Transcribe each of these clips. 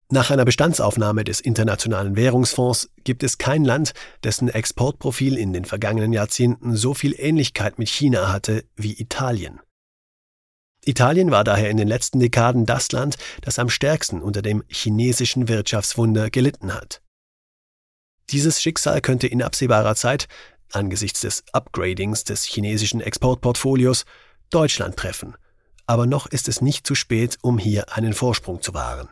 Nach einer Bestandsaufnahme des Internationalen Währungsfonds gibt es kein Land, dessen Exportprofil in den vergangenen Jahrzehnten so viel Ähnlichkeit mit China hatte wie Italien. Italien war daher in den letzten Dekaden das Land, das am stärksten unter dem chinesischen Wirtschaftswunder gelitten hat. Dieses Schicksal könnte in absehbarer Zeit, angesichts des Upgradings des chinesischen Exportportfolios, Deutschland treffen. Aber noch ist es nicht zu spät, um hier einen Vorsprung zu wahren.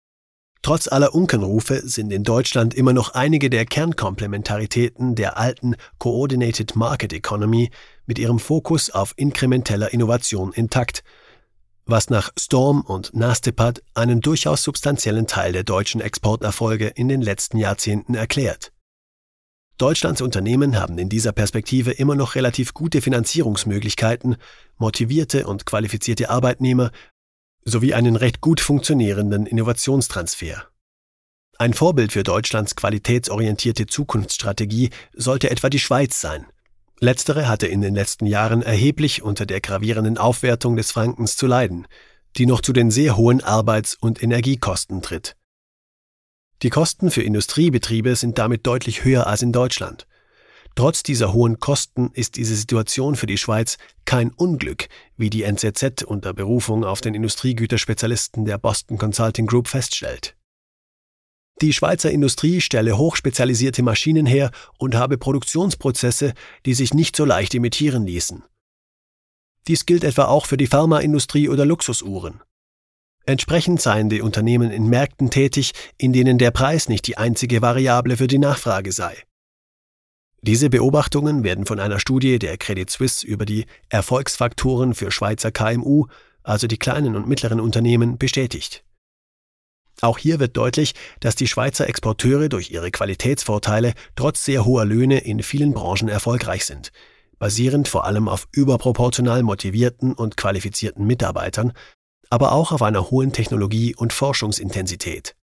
Trotz aller Unkenrufe sind in Deutschland immer noch einige der Kernkomplementaritäten der alten Coordinated Market Economy mit ihrem Fokus auf inkrementeller Innovation intakt, was nach Storm und Nastepad einen durchaus substanziellen Teil der deutschen Exporterfolge in den letzten Jahrzehnten erklärt. Deutschlands Unternehmen haben in dieser Perspektive immer noch relativ gute Finanzierungsmöglichkeiten, motivierte und qualifizierte Arbeitnehmer sowie einen recht gut funktionierenden Innovationstransfer. Ein Vorbild für Deutschlands qualitätsorientierte Zukunftsstrategie sollte etwa die Schweiz sein. Letztere hatte in den letzten Jahren erheblich unter der gravierenden Aufwertung des Frankens zu leiden, die noch zu den sehr hohen Arbeits- und Energiekosten tritt. Die Kosten für Industriebetriebe sind damit deutlich höher als in Deutschland. Trotz dieser hohen Kosten ist diese Situation für die Schweiz kein Unglück, wie die NZZ unter Berufung auf den Industriegüterspezialisten der Boston Consulting Group feststellt. Die Schweizer Industrie stelle hochspezialisierte Maschinen her und habe Produktionsprozesse, die sich nicht so leicht imitieren ließen. Dies gilt etwa auch für die Pharmaindustrie oder Luxusuhren. Entsprechend seien die Unternehmen in Märkten tätig, in denen der Preis nicht die einzige Variable für die Nachfrage sei. Diese Beobachtungen werden von einer Studie der Credit Suisse über die Erfolgsfaktoren für Schweizer KMU, also die kleinen und mittleren Unternehmen, bestätigt. Auch hier wird deutlich, dass die Schweizer Exporteure durch ihre Qualitätsvorteile trotz sehr hoher Löhne in vielen Branchen erfolgreich sind, basierend vor allem auf überproportional motivierten und qualifizierten Mitarbeitern, aber auch auf einer hohen Technologie- und Forschungsintensität.